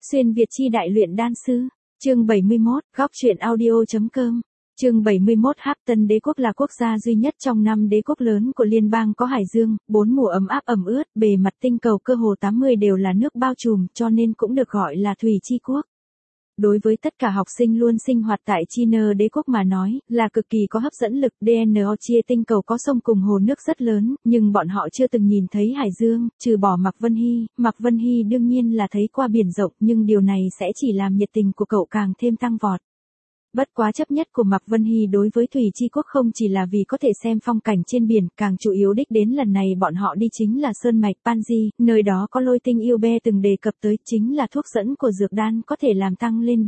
Xuyên Việt chi đại luyện đan sư. Chương 71, góc truyện audio.com. Chương 71. Hapton đế quốc là quốc gia duy nhất trong 5 đế quốc lớn của liên bang có hải dương, 4 mùa ấm áp ẩm ướt, bề mặt tinh cầu cơ hồ 80 đều là nước bao trùm, cho nên cũng được gọi là thủy chi quốc. Đối với tất cả học sinh luôn sinh hoạt tại China đế quốc mà nói, là cực kỳ có hấp dẫn lực. DNO chia tinh cầu có sông cùng hồ nước rất lớn, nhưng bọn họ chưa từng nhìn thấy hải dương, trừ bỏ Mạc Vân Hy. Mạc Vân Hy đương nhiên là thấy qua biển rộng, nhưng điều này sẽ chỉ làm nhiệt tình của cậu càng thêm tăng vọt. Bất quá chấp nhất của Mạc Vân Hy đối với thủy chi quốc không chỉ là vì có thể xem phong cảnh trên biển, càng chủ yếu đích đến lần này bọn họ đi chính là sơn mạch Panji, nơi đó có Lôi Tinh Yêu Be từng đề cập tới, chính là thuốc dẫn của dược đan có thể làm tăng lên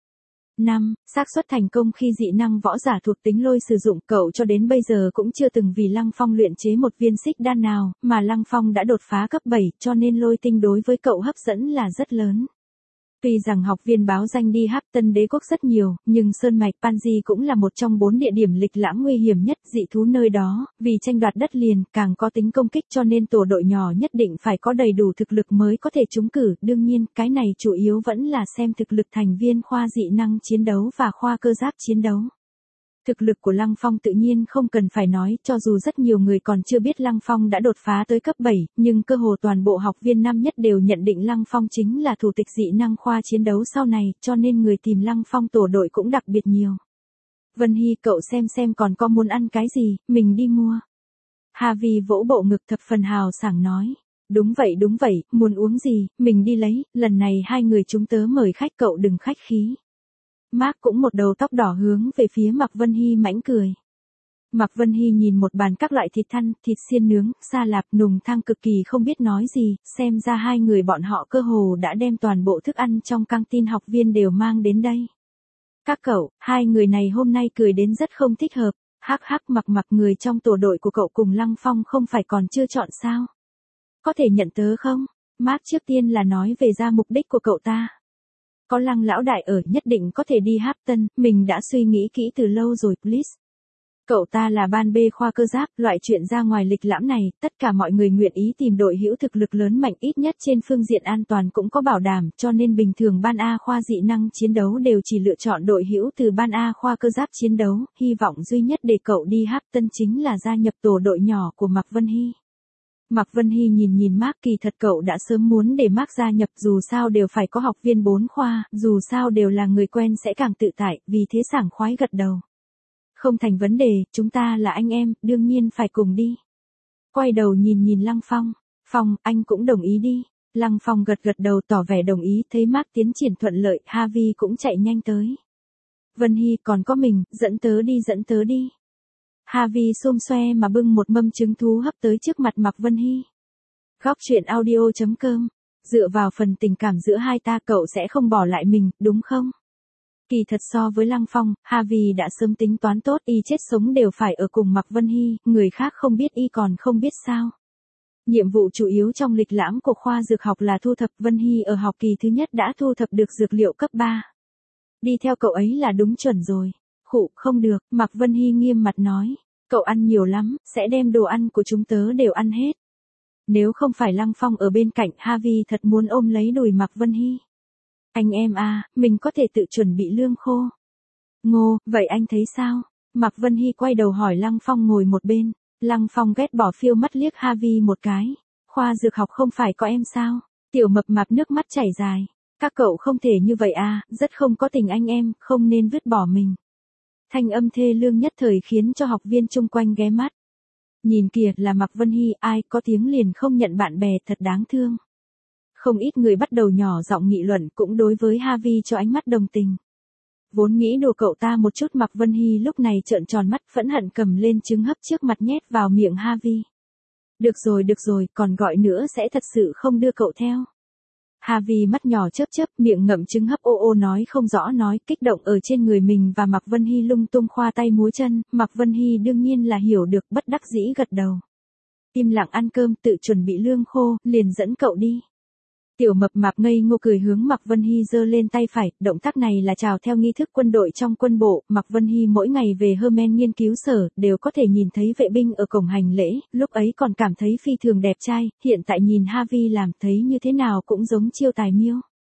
5 xác suất thành công khi dị năng võ giả thuộc tính lôi sử dụng. Cậu cho đến bây giờ cũng chưa từng vì Lăng Phong luyện chế một viên xích đan nào, mà Lăng Phong đã đột phá cấp 7, cho nên lôi tinh đối với cậu hấp dẫn là rất lớn. Tuy rằng học viên báo danh đi Hapton đế quốc rất nhiều, nhưng sơn mạch Panji cũng là một trong 4 địa điểm lịch lãm nguy hiểm nhất. Dị thú nơi đó, vì tranh đoạt đất liền, càng có tính công kích, cho nên tổ đội nhỏ nhất định phải có đầy đủ thực lực mới có thể trúng cử. Đương nhiên, cái này chủ yếu vẫn là xem thực lực thành viên khoa dị năng chiến đấu và khoa cơ giáp chiến đấu. Thực lực của Lăng Phong tự nhiên không cần phải nói, cho dù rất nhiều người còn chưa biết Lăng Phong đã đột phá tới cấp 7, nhưng cơ hồ toàn bộ học viên năm nhất đều nhận định Lăng Phong chính là thủ tịch dị năng khoa chiến đấu sau này, cho nên người tìm Lăng Phong tổ đội cũng đặc biệt nhiều. Vân Hy, cậu xem còn có muốn ăn cái gì, mình đi mua. Harvey vỗ bộ ngực thập phần hào sảng nói. Đúng vậy, muốn uống gì, mình đi lấy, lần này hai người chúng tớ mời khách, cậu đừng khách khí. Mark cũng một đầu tóc đỏ hướng về phía Mạc Vân Hy mãnh cười. Mạc Vân Hy nhìn một bàn các loại thịt thăn, thịt xiên nướng, sa lạp, nùng thang cực kỳ không biết nói gì, xem ra hai người bọn họ cơ hồ đã đem toàn bộ thức ăn trong căng tin học viên đều mang đến đây. Các cậu, hai người này hôm nay cười đến rất không thích hợp, hắc Mặc người trong tổ đội của cậu cùng Lăng Phong không phải còn chưa chọn sao? Có thể nhận tớ không? Mark trước tiên là nói về ra mục đích của cậu ta. Có Lăng lão đại ở, nhất định có thể đi Hapton, mình đã suy nghĩ kỹ từ lâu rồi, please. Cậu ta là ban B khoa cơ giáp, loại chuyện ra ngoài lịch lãm này, tất cả mọi người nguyện ý tìm đội hữu thực lực lớn mạnh, ít nhất trên phương diện an toàn cũng có bảo đảm, cho nên bình thường ban A khoa dị năng chiến đấu đều chỉ lựa chọn đội hữu từ ban A khoa cơ giáp chiến đấu. Hy vọng duy nhất để cậu đi Hapton chính là gia nhập tổ đội nhỏ của Mạc Vân Hy. Mạc Vân Hy nhìn Mark, kỳ thật cậu đã sớm muốn để Mark gia nhập, dù sao đều phải có học viên 4 khoa, dù sao đều là người quen sẽ càng tự tại, vì thế sảng khoái gật đầu. Không thành vấn đề, chúng ta là anh em, đương nhiên phải cùng đi. Quay đầu nhìn Lăng Phong. Phong, anh cũng đồng ý đi. Lăng Phong gật đầu tỏ vẻ đồng ý, thấy Mark tiến triển thuận lợi, Harvey cũng chạy nhanh tới. Vân Hy, còn có mình, dẫn tớ đi. Harvey xôm xoe mà bưng một mâm trứng thú hấp tới trước mặt Mạc Vân Hy. Góc truyện audio.com. Dựa vào phần tình cảm giữa hai ta, cậu sẽ không bỏ lại mình, đúng không? Kỳ thật so với Lăng Phong, Harvey đã sớm tính toán tốt, y chết sống đều phải ở cùng Mạc Vân Hy, người khác không biết y còn không biết sao. Nhiệm vụ chủ yếu trong lịch lãm của khoa dược học là thu thập. Vân Hy ở học kỳ thứ nhất đã thu thập được dược liệu cấp 3. Đi theo cậu ấy là đúng chuẩn rồi. Khụ, không được, Mạc Vân Hy nghiêm mặt nói. Cậu ăn nhiều lắm, sẽ đem đồ ăn của chúng tớ đều ăn hết. Nếu không phải Lăng Phong ở bên cạnh, Harvey thật muốn ôm lấy đùi Mạc Vân Hy. Anh em à, mình có thể tự chuẩn bị lương khô. Ngô, vậy anh thấy sao? Mạc Vân Hy quay đầu hỏi Lăng Phong ngồi một bên. Lăng Phong ghét bỏ phiêu mắt liếc Harvey một cái. Khoa dược học không phải có em sao? Tiểu mập mạp nước mắt chảy dài. Các cậu không thể như vậy à, rất không có tình anh em, không nên vứt bỏ mình. Thanh âm thê lương nhất thời khiến cho học viên chung quanh ghé mắt. Nhìn kìa, là Mạc Vân Hy, ai có tiếng liền không nhận bạn bè, thật đáng thương. Không ít người bắt đầu nhỏ giọng nghị luận, cũng đối với Harvey cho ánh mắt đồng tình. Vốn nghĩ đùa cậu ta một chút, Mạc Vân Hy lúc này trợn tròn mắt, phẫn hận cầm lên trứng hấp trước mặt nhét vào miệng Harvey. Được rồi, còn gọi nữa sẽ thật sự không đưa cậu theo. Harvey mắt nhỏ chớp, miệng ngậm trứng hấp ô nói không rõ nói, kích động ở trên người mình và Mạc Vân Hy lung tung khoa tay múa chân. Mạc Vân Hy đương nhiên là hiểu được, bất đắc dĩ gật đầu. Im lặng ăn cơm, tự chuẩn bị lương khô, liền dẫn cậu đi. Tiểu mập mạp ngây ngô cười hướng Mạc Vân Hy giơ lên tay phải, động tác này là chào theo nghi thức quân đội trong quân bộ. Mạc Vân Hy mỗi ngày về Hermen nghiên cứu sở, đều có thể nhìn thấy vệ binh ở cổng hành lễ, lúc ấy còn cảm thấy phi thường đẹp trai, hiện tại nhìn Harvey làm thấy như thế nào cũng giống Chiêu Tài Miêu.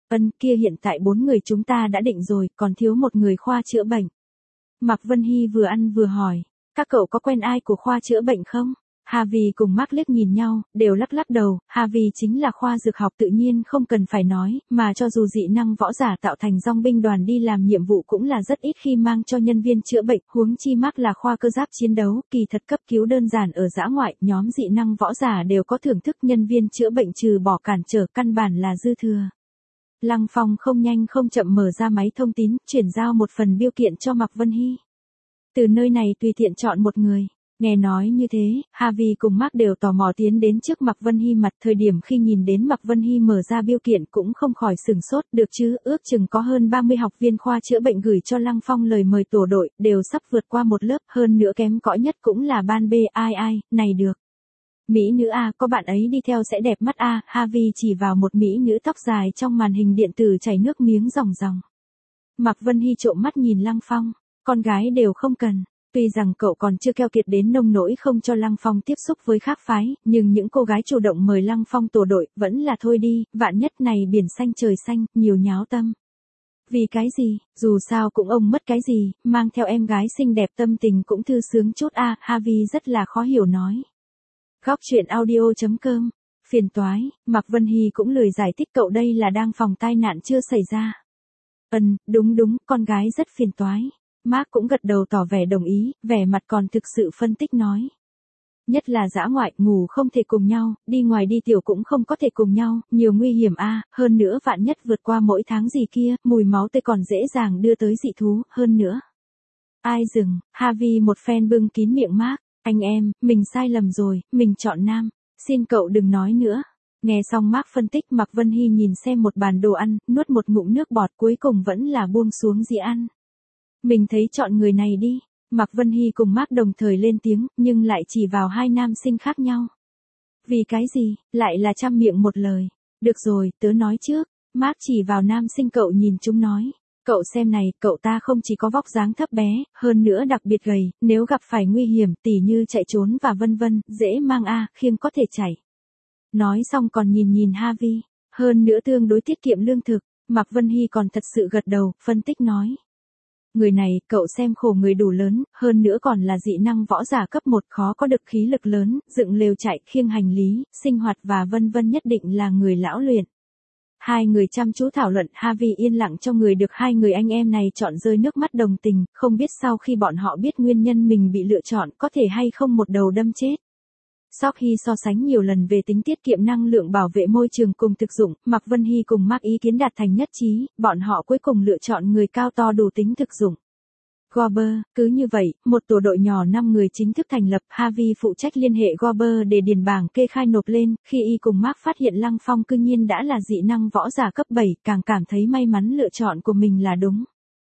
Kia hiện tại 4 người chúng ta đã định rồi, còn thiếu một người khoa chữa bệnh. Mạc Vân Hy vừa ăn vừa hỏi, các cậu có quen ai của khoa chữa bệnh không? Harvey cùng Mark liếc nhìn nhau, đều lắc lắc đầu. Harvey chính là khoa dược học tự nhiên không cần phải nói, mà cho dù dị năng võ giả tạo thành dòng binh đoàn đi làm nhiệm vụ cũng là rất ít khi mang cho nhân viên chữa bệnh, huống chi Mark là khoa cơ giáp chiến đấu, kỳ thật cấp cứu đơn giản ở dã ngoại, nhóm dị năng võ giả đều có thưởng thức, nhân viên chữa bệnh trừ bỏ cản trở căn bản là dư thừa. Lăng Phong không nhanh không chậm mở ra máy thông tín, chuyển giao một phần biêu kiện cho Mạc Vân Hy. Từ nơi này tùy tiện chọn một người. Nghe nói như thế, Harvey cùng Mark đều tò mò tiến đến trước Mạc Vân Hy mặt, thời điểm khi nhìn đến Mạc Vân Hy mở ra biêu kiện cũng không khỏi sửng sốt, được chứ, ước chừng có hơn 30 học viên khoa chữa bệnh gửi cho Lăng Phong lời mời tổ đội, đều sắp vượt qua một lớp, hơn nữa kém cỏi nhất cũng là ban B, ai, này được. Mỹ nữ A, có bạn ấy đi theo sẽ đẹp mắt A, Harvey chỉ vào một mỹ nữ tóc dài trong màn hình điện tử chảy nước miếng ròng ròng. Mạc Vân Hy trộm mắt nhìn Lăng Phong, con gái đều không cần. Tuy rằng cậu còn chưa keo kiệt đến nông nỗi không cho Lăng Phong tiếp xúc với khác phái, nhưng những cô gái chủ động mời Lăng Phong tổ đội, vẫn là thôi đi, vạn nhất này biển xanh trời xanh, nhiều nháo tâm. Vì cái gì, dù sao cũng ông mất cái gì, mang theo em gái xinh đẹp tâm tình cũng thư sướng chút a. Harvey rất là khó hiểu nói. Góc truyện audio.com, phiền toái, Mạc Vân Hy cũng lười giải thích, cậu đây là đang phòng tai nạn chưa xảy ra. Đúng, con gái rất phiền toái. Mark cũng gật đầu tỏ vẻ đồng ý, vẻ mặt còn thực sự phân tích nói. Nhất là dã ngoại, ngủ không thể cùng nhau, đi ngoài đi tiểu cũng không có thể cùng nhau, nhiều nguy hiểm a. Hơn nữa vạn nhất vượt qua mỗi tháng gì kia, mùi máu tươi còn dễ dàng đưa tới dị thú, hơn nữa. Ai dừng, Harvey một phen bưng kín miệng Mark, anh em, mình sai lầm rồi, mình chọn nam, xin cậu đừng nói nữa. Nghe xong Mark phân tích, Mạc Vân Hy nhìn xem một bàn đồ ăn, nuốt một ngụm nước bọt, cuối cùng vẫn là buông xuống dĩa ăn. Mình thấy chọn người này đi. Mạc Vân Hy cùng Mark đồng thời lên tiếng, nhưng lại chỉ vào hai nam sinh khác nhau. Vì cái gì, lại là trăm miệng một lời. Được rồi, tớ nói trước. Mark chỉ vào nam sinh cậu nhìn chúng nói. Cậu xem này, cậu ta không chỉ có vóc dáng thấp bé, hơn nữa đặc biệt gầy, nếu gặp phải nguy hiểm, tỉ như chạy trốn và vân vân, dễ mang a, khiêng có thể chảy. Nói xong còn nhìn Harvey, hơn nữa tương đối tiết kiệm lương thực. Mạc Vân Hy còn thật sự gật đầu, phân tích nói. Người này, cậu xem khổ người đủ lớn, hơn nữa còn là dị năng võ giả cấp 1, khó có được khí lực lớn, dựng lều trại, khiêng hành lý, sinh hoạt và vân vân, nhất định là người lão luyện. Hai người chăm chú thảo luận, Harvey yên lặng cho người được hai người anh em này chọn rơi nước mắt đồng tình, không biết sau khi bọn họ biết nguyên nhân mình bị lựa chọn có thể hay không một đầu đâm chết. Sau khi so sánh nhiều lần về tính tiết kiệm năng lượng, bảo vệ môi trường cùng thực dụng, Mạc Vân Hy cùng Mark ý kiến đạt thành nhất trí, bọn họ cuối cùng lựa chọn người cao to đủ tính thực dụng. Gober, cứ như vậy, một tổ đội nhỏ 5 người chính thức thành lập, Harvey phụ trách liên hệ Gober để điền bảng kê khai nộp lên, khi y cùng Mark phát hiện Lăng Phong cư nhiên đã là dị năng võ giả cấp 7, càng cảm thấy may mắn lựa chọn của mình là đúng.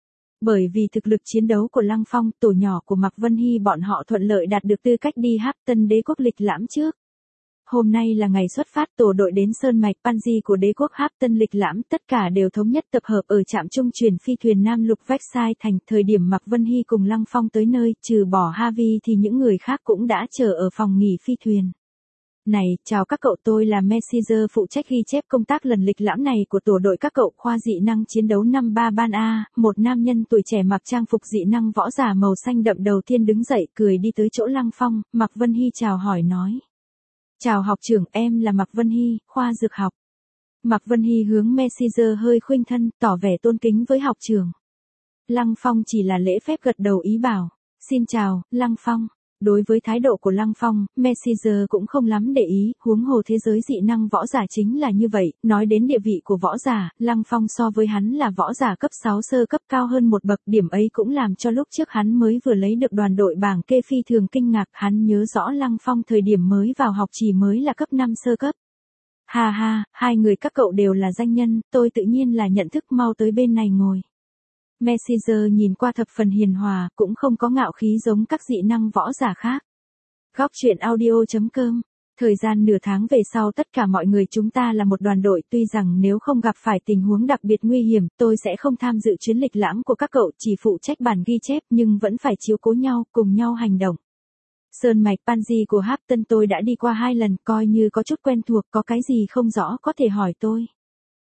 Bởi vì thực lực chiến đấu của Lăng Phong, tổ nhỏ của Mạc Vân Hy bọn họ thuận lợi đạt được tư cách đi Hapton đế quốc lịch lãm trước. Hôm nay là ngày xuất phát, tổ đội đến sơn mạch Panji của đế quốc Hapton lịch lãm, tất cả đều thống nhất tập hợp ở trạm trung chuyển phi thuyền Nam Lục Vexai thành. Thời điểm Mạc Vân Hy cùng Lăng Phong tới nơi, trừ bỏ Harvey thì những người khác cũng đã chờ ở phòng nghỉ phi thuyền. Này, chào các cậu, tôi là Messenger, phụ trách ghi chép công tác lần lịch lãm này của tổ đội các cậu, khoa dị năng chiến đấu năm 3 ban A. Một nam nhân tuổi trẻ mặc trang phục dị năng võ giả màu xanh đậm đầu tiên đứng dậy, cười đi tới chỗ Lăng Phong. Mạc Vân Hy chào hỏi nói. Chào học trưởng, em là Mạc Vân Hy, khoa dược học. Mạc Vân Hy hướng Messenger hơi khuynh thân, tỏ vẻ tôn kính với học trưởng. Lăng Phong chỉ là lễ phép gật đầu ý bảo. Xin chào, Lăng Phong. Đối với thái độ của Lăng Phong, Messenger cũng không lắm để ý, huống hồ thế giới dị năng võ giả chính là như vậy, nói đến địa vị của võ giả, Lăng Phong so với hắn là võ giả cấp 6 sơ cấp cao hơn một bậc, điểm ấy cũng làm cho lúc trước hắn mới vừa lấy được đoàn đội bảng kê phi thường kinh ngạc, hắn nhớ rõ Lăng Phong thời điểm mới vào học chỉ mới là cấp 5 sơ cấp. Ha ha, hai người các cậu đều là danh nhân, tôi tự nhiên là nhận thức, mau tới bên này ngồi. Messenger nhìn qua thập phần hiền hòa, cũng không có ngạo khí giống các dị năng võ giả khác. Góc truyện audio.com. Thời gian nửa tháng về sau, tất cả mọi người chúng ta là một đoàn đội, tuy rằng nếu không gặp phải tình huống đặc biệt nguy hiểm, tôi sẽ không tham dự chuyến lịch lãm của các cậu, chỉ phụ trách bản ghi chép, nhưng vẫn phải chiếu cố nhau, cùng nhau hành động. Sơn mạch Panji của Hapton tôi đã đi qua 2 lần, coi như có chút quen thuộc, có cái gì không rõ có thể hỏi tôi.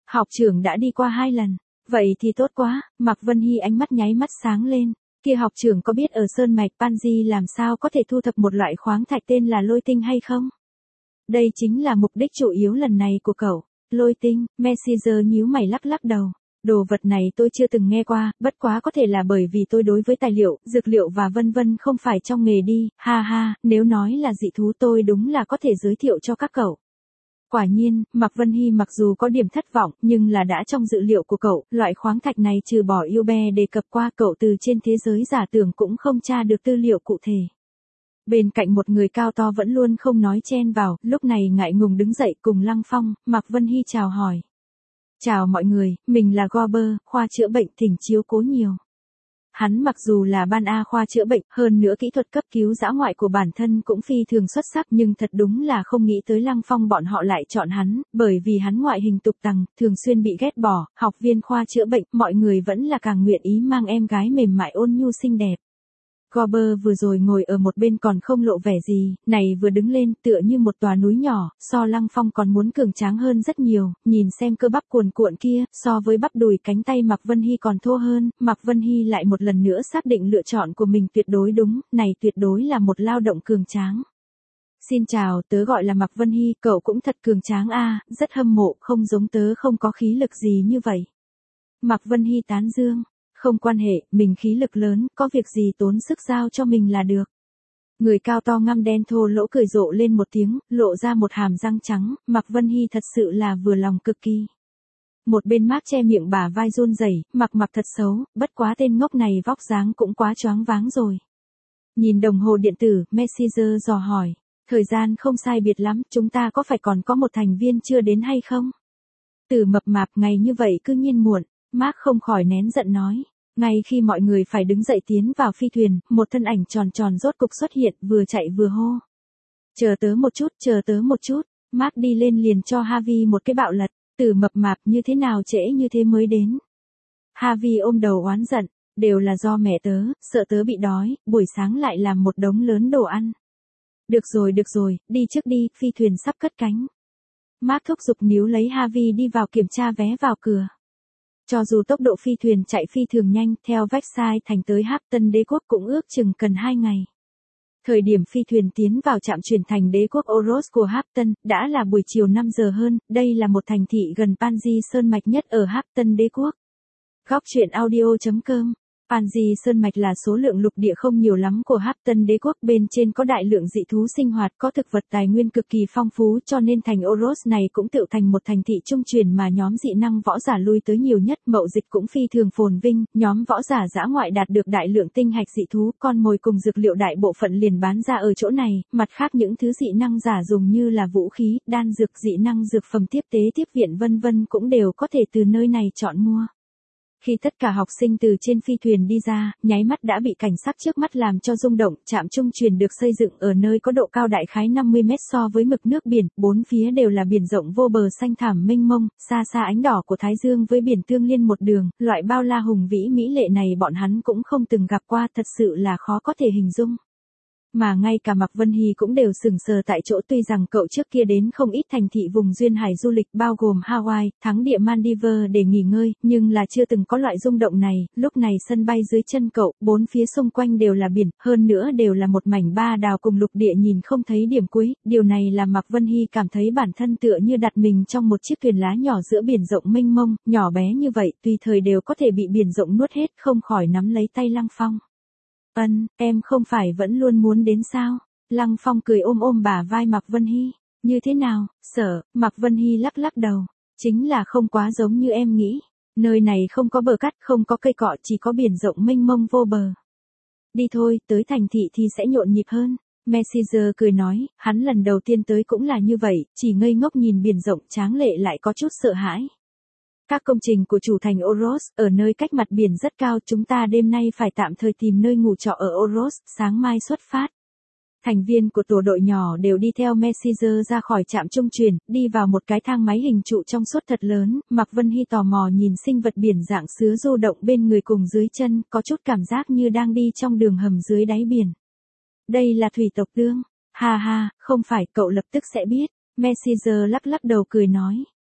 Học trưởng đã đi qua 2 lần. Vậy thì tốt quá, Mạc Vân Hy ánh mắt nháy mắt sáng lên. Kia học trưởng có biết ở Sơn Mạch Panji làm sao có thể thu thập một loại khoáng thạch tên là lôi tinh hay không? Đây chính là mục đích chủ yếu lần này của cậu. Lôi tinh, Messenger nhíu mày lắc lắc đầu. Đồ vật này tôi chưa từng nghe qua, bất quá có thể là bởi vì tôi đối với tài liệu, dược liệu và vân vân không phải trong nghề đi, ha ha, nếu nói là dị thú tôi đúng là có thể giới thiệu cho các cậu. Quả nhiên, Mạc Vân Hy mặc dù có điểm thất vọng, nhưng là đã trong dự liệu của cậu, loại khoáng thạch này trừ bỏ yêu be đề cập qua cậu từ trên thế giới giả tưởng cũng không tra được tư liệu cụ thể. Bên cạnh một người cao to vẫn luôn không nói chen vào, lúc này ngại ngùng đứng dậy cùng Lăng Phong, Mạc Vân Hy chào hỏi. Chào mọi người, mình là Gober, khoa chữa bệnh thỉnh chiếu cố nhiều. Hắn mặc dù là ban A khoa chữa bệnh, hơn nữa kỹ thuật cấp cứu dã ngoại của bản thân cũng phi thường xuất sắc nhưng thật đúng là không nghĩ tới Lăng Phong bọn họ lại chọn hắn, bởi vì hắn ngoại hình tục tằng, thường xuyên bị ghét bỏ, học viên khoa chữa bệnh, mọi người vẫn là càng nguyện ý mang em gái mềm mại ôn nhu xinh đẹp. Gober vừa rồi ngồi ở một bên còn không lộ vẻ gì, này vừa đứng lên tựa như một tòa núi nhỏ, so Lăng Phong còn muốn cường tráng hơn rất nhiều, nhìn xem cơ bắp cuồn cuộn kia, so với bắp đùi cánh tay Mạc Vân Hy còn thô hơn, Mạc Vân Hy lại một lần nữa xác định lựa chọn của mình tuyệt đối đúng, này tuyệt đối là một lao động cường tráng. Xin chào, tớ gọi là Mạc Vân Hy, cậu cũng thật cường tráng a, rất hâm mộ, không giống tớ không có khí lực gì như vậy. Mạc Vân Hy tán dương. Không quan hệ, mình khí lực lớn, có việc gì tốn sức giao cho mình là được. Người cao to ngăm đen thô lỗ cười rộ lên một tiếng, lộ ra một hàm răng trắng, Mạc Vân Hy thật sự là vừa lòng cực kỳ. Một bên Mác che miệng bả vai run rẩy, mặc thật xấu, bất quá tên ngốc này vóc dáng cũng quá choáng váng rồi. Nhìn đồng hồ điện tử, Messenger dò hỏi, thời gian không sai biệt lắm, chúng ta có phải còn có một thành viên chưa đến hay không? Từ mập mạp ngày như vậy cứ nhiên muộn. Mark không khỏi nén giận nói. Ngay khi mọi người phải đứng dậy tiến vào phi thuyền, một thân ảnh tròn tròn rốt cục xuất hiện, vừa chạy vừa hô. Chờ tớ một chút, Mark đi lên liền cho Harvey một cái bạo lật, từ mập mạp như thế nào trễ như thế mới đến. Harvey ôm đầu oán giận, đều là do mẹ tớ, sợ tớ bị đói, buổi sáng lại làm một đống lớn đồ ăn. Được rồi, đi trước đi, phi thuyền sắp cất cánh. Mark thúc giục níu lấy Harvey đi vào kiểm tra vé vào cửa. Cho dù tốc độ phi thuyền chạy phi thường nhanh, theo Vexai thành tới Hapton đế quốc cũng ước chừng cần 2 ngày. Thời điểm phi thuyền tiến vào trạm chuyển thành đế quốc Oros của Hapton, đã là buổi chiều 5 giờ hơn, đây là một thành thị gần Panji Sơn Mạch nhất ở Hapton đế quốc. Góc truyện audio.com Panji Sơn Mạch là số lượng lục địa không nhiều lắm của Hapton đế quốc, bên trên có đại lượng dị thú sinh hoạt, có thực vật tài nguyên cực kỳ phong phú, cho nên thành Oros này cũng tựu thành một thành thị trung truyền mà nhóm dị năng võ giả lui tới nhiều nhất, mậu dịch cũng phi thường phồn vinh, nhóm võ giả dã ngoại đạt được đại lượng tinh hạch dị thú, con mồi cùng dược liệu đại bộ phận liền bán ra ở chỗ này, mặt khác những thứ dị năng giả dùng như là vũ khí, đan dược, dị năng dược phẩm tiếp tế tiếp viện vân vân cũng đều có thể từ nơi này chọn mua. Khi tất cả học sinh từ trên phi thuyền đi ra, nháy mắt đã bị cảnh sắc trước mắt làm cho rung động, trạm trung truyền được xây dựng ở nơi có độ cao đại khái 50 mét so với mực nước biển, bốn phía đều là biển rộng vô bờ xanh thẳm mênh mông, xa xa ánh đỏ của Thái Dương với biển tương liên một đường, loại bao la hùng vĩ mỹ lệ này bọn hắn cũng không từng gặp qua, thật sự là khó có thể hình dung. Mà ngay cả Mạc Vân Hy cũng đều sừng sờ tại chỗ, tuy rằng cậu trước kia đến không ít thành thị vùng duyên hải du lịch bao gồm Hawaii, thắng địa Maldives để nghỉ ngơi, nhưng là chưa từng có loại rung động này, lúc này sân bay dưới chân cậu, bốn phía xung quanh đều là biển, hơn nữa đều là một mảnh ba đào cùng lục địa nhìn không thấy điểm cuối, điều này làm Mạc Vân Hy cảm thấy bản thân tựa như đặt mình trong một chiếc thuyền lá nhỏ giữa biển rộng mênh mông, nhỏ bé như vậy, tùy thời đều có thể bị biển rộng nuốt hết, không khỏi nắm lấy tay Lăng Phong. Em không phải vẫn luôn muốn đến sao? Lăng Phong cười ôm bả vai Mạc Vân Hy. Như thế nào, sợ? Mạc Vân Hy lắc lắc đầu. Chính là không quá giống như em nghĩ. Nơi này không có bờ cát, không có cây cọ, chỉ có biển rộng mênh mông vô bờ. Đi thôi, tới thành thị thì sẽ nhộn nhịp hơn. Messenger cười nói, hắn lần đầu tiên tới cũng là như vậy, chỉ ngây ngốc nhìn biển rộng tráng lệ lại có chút sợ hãi. Các công trình của chủ thành Oros, ở nơi cách mặt biển rất cao, chúng ta đêm nay phải tạm thời tìm nơi ngủ trọ ở Oros, sáng mai xuất phát. Thành viên của tổ đội nhỏ đều đi theo Messenger ra khỏi trạm trung chuyển, đi vào một cái thang máy hình trụ trong suốt thật lớn, Mạc Vân Hy tò mò nhìn sinh vật biển dạng sứa du động bên người cùng dưới chân, có chút cảm giác như đang đi trong đường hầm dưới đáy biển. Đây là thủy tộc tương. Ha ha, không phải, cậu lập tức sẽ biết. Messenger lắc lắc đầu cười nói.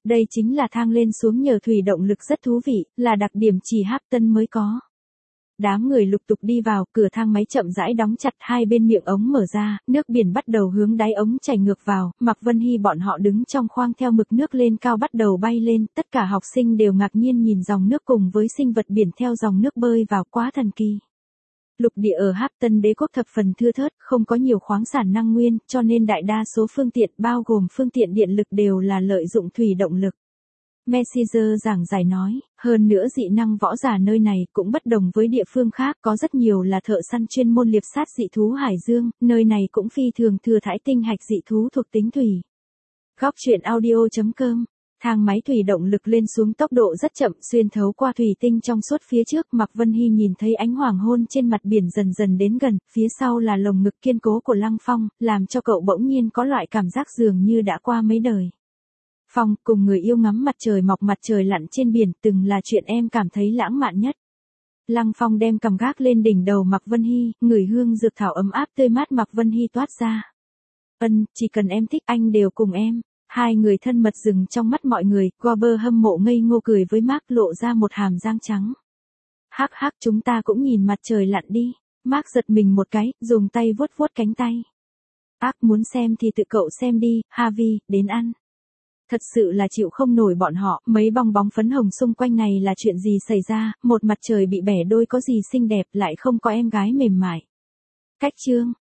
Đây chính là thang lên xuống nhờ thủy động lực rất thú vị, là đặc điểm chỉ Hampton mới có. Đám người lục tục đi vào, cửa thang máy chậm rãi đóng chặt, hai bên miệng ống mở ra, nước biển bắt đầu hướng đáy ống chảy ngược vào, Mạc Vân Hy bọn họ đứng trong khoang theo mực nước lên cao bắt đầu bay lên, tất cả học sinh đều ngạc nhiên nhìn dòng nước cùng với sinh vật biển theo dòng nước bơi vào, quá thần kỳ. Lục địa ở Hampton Đế quốc thập phần thưa thớt, không có nhiều khoáng sản năng nguyên, cho nên đại đa số phương tiện bao gồm phương tiện điện lực đều là lợi dụng thủy động lực. Messenger giảng giải nói, hơn nữa dị năng võ giả nơi này cũng bất đồng với địa phương khác, có rất nhiều là thợ săn chuyên môn liệp sát dị thú hải dương, nơi này cũng phi thường thừa thãi tinh hạch dị thú thuộc tính thủy. Góc truyện audio.com. Thang máy thủy động lực lên xuống tốc độ rất chậm, xuyên thấu qua thủy tinh trong suốt phía trước, Mạc Vân Hy nhìn thấy ánh hoàng hôn trên mặt biển dần dần đến gần, phía sau là lồng ngực kiên cố của Lăng Phong, làm cho cậu bỗng nhiên có loại cảm giác dường như đã qua mấy đời. Phong, cùng người yêu ngắm mặt trời mọc mặt trời lặn trên biển, từng là chuyện em cảm thấy lãng mạn nhất. Lăng Phong đem cầm gác lên đỉnh đầu Mạc Vân Hy, ngửi hương dược thảo ấm áp tươi mát Mạc Vân Hy toát ra. Chỉ cần em thích anh đều cùng em. Hai người thân mật dừng trong mắt mọi người, Robert hâm mộ ngây ngô cười với Mark lộ ra một hàm răng trắng. Hắc hắc, chúng ta cũng nhìn mặt trời lặn đi. Mark giật mình một cái, dùng tay vuốt vuốt cánh tay. Muốn xem thì tự cậu xem đi, Harvey, đến ăn. Thật sự là chịu không nổi bọn họ, mấy bong bóng phấn hồng xung quanh này là chuyện gì xảy ra, một mặt trời bị bẻ đôi có gì xinh đẹp lại không có em gái mềm mại. Cách chương.